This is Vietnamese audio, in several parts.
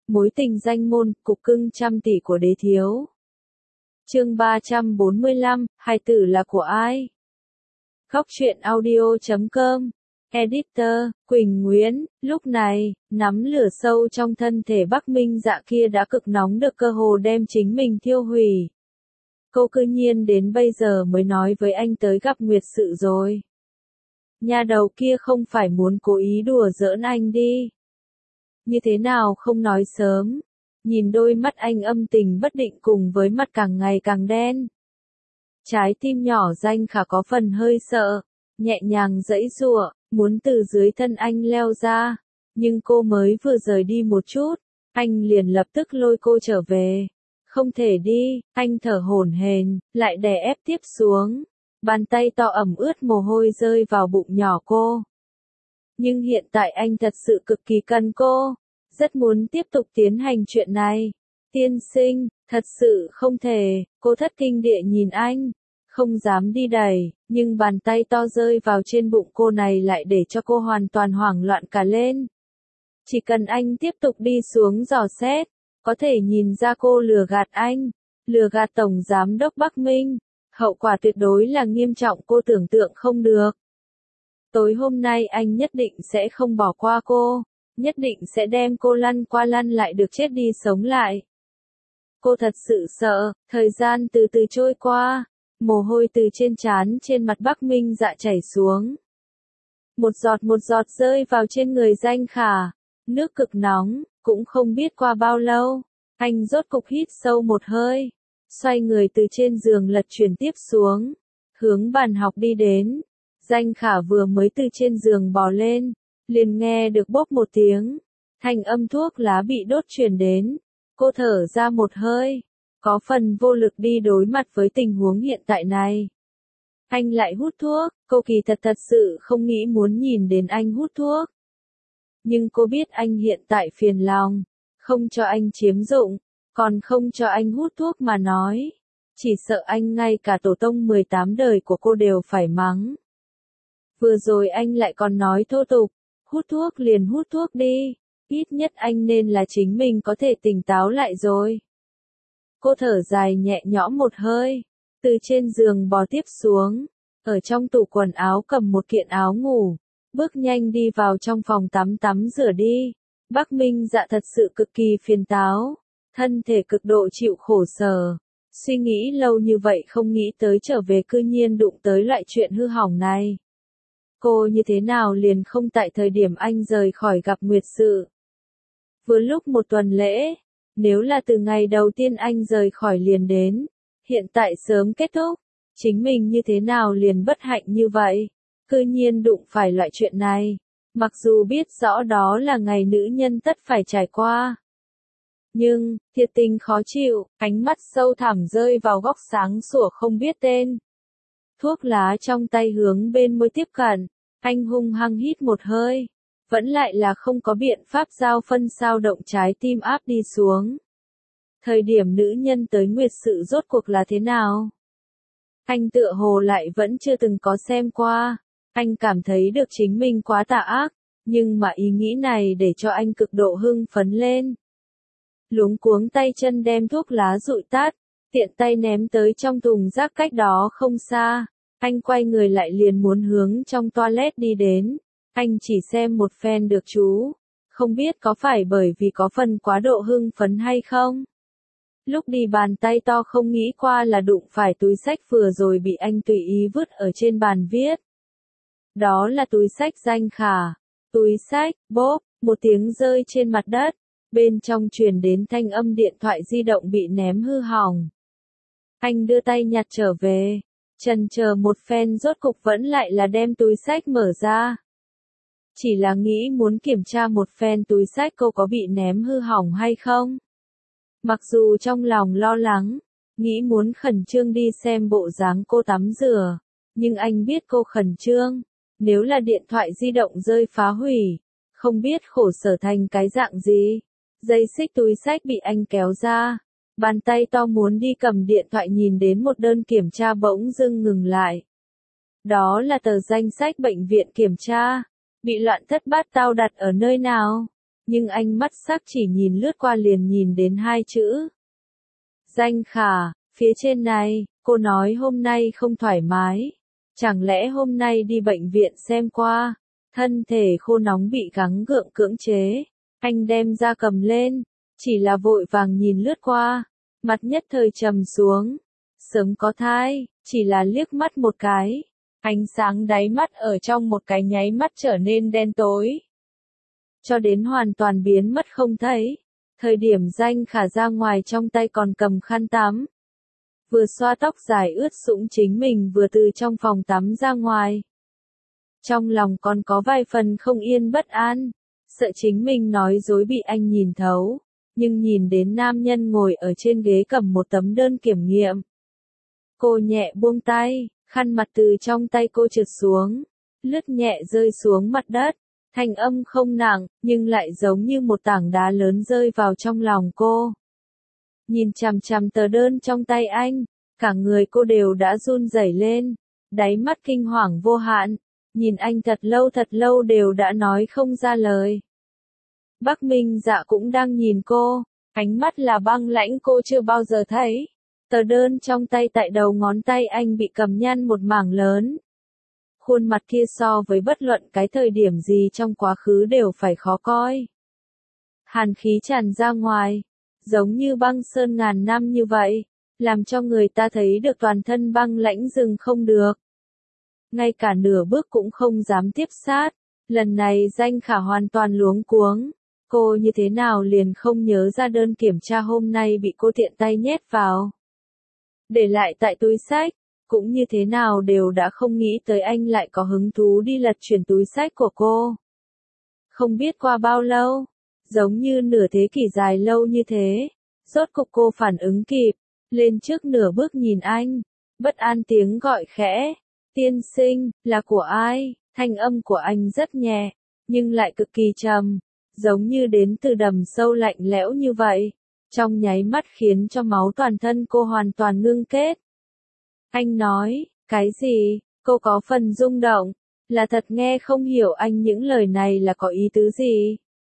Mối tình danh môn, cục cưng trăm tỷ của đế thiếu. Chương 345, hài tử là của ai? Góc truyện audio.com. Editor, Quỳnh Nguyễn. Lúc này, nắm lửa sâu trong thân thể Bắc Minh Dạ kia đã cực nóng được cơ hồ đem chính mình thiêu hủy. Cô cư nhiên đến bây giờ mới nói với anh tới gặp Nguyệt Sự rồi. Nhà đầu kia không phải muốn cố ý đùa giỡn anh đi. Như thế nào không nói sớm. Nhìn đôi mắt anh âm tình bất định cùng với mặt càng ngày càng đen. Trái tim nhỏ Danh Khả có phần hơi sợ, nhẹ nhàng giãy giụa, muốn từ dưới thân anh leo ra. Nhưng cô mới vừa rời đi một chút, anh liền lập tức lôi cô trở về. Không thể đi, anh thở hổn hển, lại đè ép tiếp xuống. Bàn tay to ẩm ướt mồ hôi rơi vào bụng nhỏ cô. Nhưng hiện tại anh thật sự cực kỳ cần cô, rất muốn tiếp tục tiến hành chuyện này. Tiên sinh, thật sự không thể, cô thất kinh địa nhìn anh, không dám đi đẩy, nhưng bàn tay to rơi vào trên bụng cô này lại để cho cô hoàn toàn hoảng loạn cả lên. Chỉ cần anh tiếp tục đi xuống dò xét, có thể nhìn ra cô lừa gạt anh, lừa gạt Tổng Giám đốc Bắc Minh, hậu quả tuyệt đối là nghiêm trọng cô tưởng tượng không được. Tối hôm nay anh nhất định sẽ không bỏ qua cô, nhất định sẽ đem cô lăn qua lăn lại được chết đi sống lại. Cô thật sự sợ, thời gian từ từ trôi qua, mồ hôi từ trên trán trên mặt Bắc Minh Dạ chảy xuống. Một giọt rơi vào trên người Danh Khả, nước cực nóng, cũng không biết qua bao lâu, anh rốt cục hít sâu một hơi, xoay người từ trên giường lật chuyển tiếp xuống, hướng bàn học đi đến. Danh Khả vừa mới từ trên giường bò lên, liền nghe được bốp một tiếng, thanh âm thuốc lá bị đốt truyền đến, cô thở ra một hơi, có phần vô lực đi đối mặt với tình huống hiện tại này. Anh lại hút thuốc, cô kỳ thật sự không nghĩ muốn nhìn đến anh hút thuốc. Nhưng cô biết anh hiện tại phiền lòng, không cho anh chiếm dụng, còn không cho anh hút thuốc mà nói, chỉ sợ anh ngay cả tổ tông 18 đời của cô đều phải mắng. Vừa rồi anh lại còn nói thô tục, hút thuốc liền hút thuốc đi, ít nhất anh nên là chính mình có thể tỉnh táo lại rồi. Cô thở dài nhẹ nhõm một hơi, từ trên giường bò tiếp xuống, ở trong tủ quần áo cầm một kiện áo ngủ, bước nhanh đi vào trong phòng tắm rửa đi. Bắc Minh Dạ thật sự cực kỳ phiền táo, thân thể cực độ chịu khổ sở, suy nghĩ lâu như vậy không nghĩ tới trở về cư nhiên đụng tới loại chuyện hư hỏng này. Cô như thế nào liền không tại thời điểm anh rời khỏi gặp Nguyệt Sự. Vừa lúc một tuần lễ, nếu là từ ngày đầu tiên anh rời khỏi liền đến, hiện tại sớm kết thúc, chính mình như thế nào liền bất hạnh như vậy, cư nhiên đụng phải loại chuyện này, mặc dù biết rõ đó là ngày nữ nhân tất phải trải qua. Nhưng, thiệt tình khó chịu, ánh mắt sâu thẳm rơi vào góc sáng sủa không biết tên. Thuốc lá trong tay hướng bên môi tiếp cận, anh hung hăng hít một hơi, vẫn lại là không có biện pháp giao phân sao động trái tim áp đi xuống. Thời điểm nữ nhân tới Nguyệt Sự rốt cuộc là thế nào? Anh tựa hồ lại vẫn chưa từng có xem qua, anh cảm thấy được chính mình quá tà ác, nhưng mà ý nghĩ này để cho anh cực độ hưng phấn lên. Luống cuống tay chân đem thuốc lá dụi tắt, tiện tay ném tới trong thùng rác cách đó không xa. Anh quay người lại liền muốn hướng trong toilet đi đến. Anh chỉ xem một phen được chú. Không biết có phải bởi vì có phần quá độ hưng phấn hay không? Lúc đi bàn tay to không nghĩ qua là đụng phải túi xách vừa rồi bị anh tùy ý vứt ở trên bàn viết. Đó là túi xách Danh Khả. Túi xách, bốp, một tiếng rơi trên mặt đất. Bên trong truyền đến thanh âm điện thoại di động bị ném hư hỏng. Anh đưa tay nhặt trở về. Chần chờ một phen rốt cục vẫn lại là đem túi xách mở ra. Chỉ là nghĩ muốn kiểm tra một phen túi xách cô có bị ném hư hỏng hay không. Mặc dù trong lòng lo lắng, nghĩ muốn khẩn trương đi xem bộ dáng cô tắm rửa, nhưng anh biết cô khẩn trương, nếu là điện thoại di động rơi phá hủy, không biết khổ sở thành cái dạng gì. Dây xích túi xách bị anh kéo ra. Bàn tay to muốn đi cầm điện thoại nhìn đến một đơn kiểm tra bỗng dưng ngừng lại. Đó là tờ danh sách bệnh viện kiểm tra. Bị loạn thất bát tao đặt ở nơi nào? nhưng ánh mắt sắc chỉ nhìn lướt qua liền nhìn đến hai chữ. Danh Khả, phía trên này, cô nói hôm nay không thoải mái. Chẳng lẽ hôm nay đi bệnh viện xem qua, thân thể khô nóng bị gắng gượng cưỡng chế. Anh đem ra cầm lên, chỉ là vội vàng nhìn lướt qua, mặt nhất thời trầm xuống. Sớm có thai, chỉ là liếc mắt một cái. Ánh sáng đáy mắt ở trong một cái nháy mắt trở nên đen tối. Cho đến hoàn toàn biến mất không thấy. Thời điểm Danh Khả ra ngoài trong tay còn cầm khăn tắm. Vừa xoa tóc dài ướt sũng chính mình vừa từ trong phòng tắm ra ngoài. Trong lòng còn có vài phần không yên bất an, sợ chính mình nói dối bị anh nhìn thấu, nhưng nhìn đến nam nhân ngồi ở trên ghế cầm một tấm đơn kiểm nghiệm. Cô nhẹ buông tay, khăn mặt từ trong tay cô trượt xuống, lướt nhẹ rơi xuống mặt đất, thanh âm không nặng, nhưng lại giống như một tảng đá lớn rơi vào trong lòng cô. Nhìn chằm chằm tờ đơn trong tay anh, cả người cô đều đã run rẩy lên, đáy mắt kinh hoàng vô hạn, nhìn anh thật lâu đều đã nói không ra lời. Bắc Minh Dạ cũng đang nhìn cô, ánh mắt là băng lãnh cô chưa bao giờ thấy. Tờ đơn trong tay tại đầu ngón tay anh bị cầm nhăn một mảng lớn. Khuôn mặt kia so với bất luận cái thời điểm gì trong quá khứ đều phải khó coi. Hàn khí tràn ra ngoài, giống như băng sơn ngàn năm như vậy, làm cho người ta thấy được toàn thân băng lãnh dừng không được. Ngay cả nửa bước cũng không dám tiếp sát, lần này Danh Khả hoàn toàn luống cuống. Cô như thế nào liền không nhớ ra đơn kiểm tra hôm nay bị cô tiện tay nhét vào. Để lại tại túi sách, cũng như thế nào đều đã không nghĩ tới anh lại có hứng thú đi lật chuyển túi sách của cô. Không biết qua bao lâu, giống như nửa thế kỷ dài lâu như thế, rốt cục cô phản ứng kịp, lên trước nửa bước nhìn anh, bất an tiếng gọi khẽ, tiên sinh, là của ai? Thanh âm của anh rất nhẹ, nhưng lại cực kỳ trầm, giống như đến từ đầm sâu lạnh lẽo như vậy, trong nháy mắt khiến cho máu toàn thân cô hoàn toàn ngưng kết. Anh nói, cái gì? Cô có phần rung động, là thật nghe không hiểu anh những lời này là có ý tứ gì.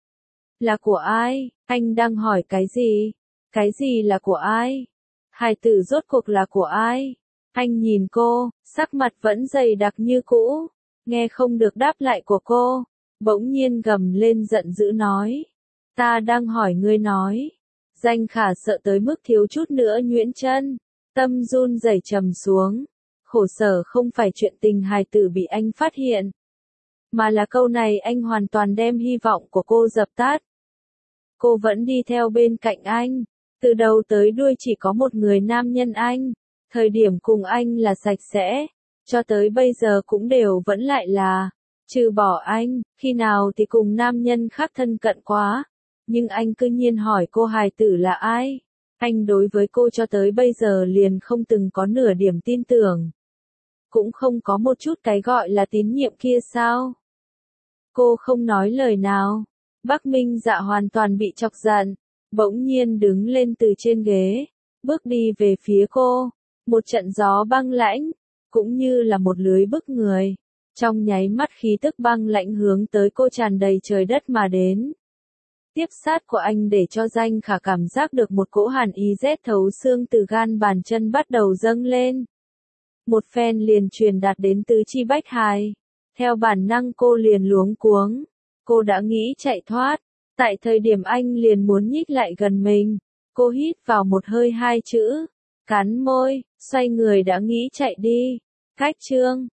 Là của ai? Anh đang hỏi cái gì? Cái gì là của ai? Hài tử rốt cuộc là của ai? Anh nhìn cô, sắc mặt vẫn dày đặc như cũ, nghe không được đáp lại của cô, bỗng nhiên gầm lên giận dữ nói. Ta đang hỏi ngươi nói. Danh Khả sợ tới mức thiếu chút nữa nhuyễn chân, tâm run rẩy trầm xuống. Khổ sở không phải chuyện tình hài tử bị anh phát hiện, mà là câu này anh hoàn toàn đem hy vọng của cô dập tắt. Cô vẫn đi theo bên cạnh anh, từ đầu tới đuôi chỉ có một người nam nhân anh, thời điểm cùng anh là sạch sẽ, cho tới bây giờ cũng đều vẫn lại là, trừ bỏ anh, khi nào thì cùng nam nhân khác thân cận quá, nhưng anh cứ nhiên hỏi cô hài tử là ai, anh đối với cô cho tới bây giờ liền không từng có nửa điểm tin tưởng, cũng không có một chút cái gọi là tín nhiệm kia sao. Cô không nói lời nào, Bắc Minh Dạ hoàn toàn bị chọc giận, bỗng nhiên đứng lên từ trên ghế, bước đi về phía cô, một trận gió băng lãnh, cũng như là một lưới bức người, trong nháy mắt khí tức băng lãnh hướng tới cô tràn đầy trời đất mà đến. Tiếp sát của anh để cho Danh Khả cảm giác được một cỗ hàn ý rét thấu xương từ gan bàn chân bắt đầu dâng lên. Một phen liền truyền đạt đến tứ chi bách hài. Theo bản năng cô liền luống cuống. Cô đã nghĩ chạy thoát. Tại thời điểm anh liền muốn nhích lại gần mình. Cô hít vào một hơi hai chữ. Cắn môi, xoay người đã nghĩ chạy đi. Cách chương.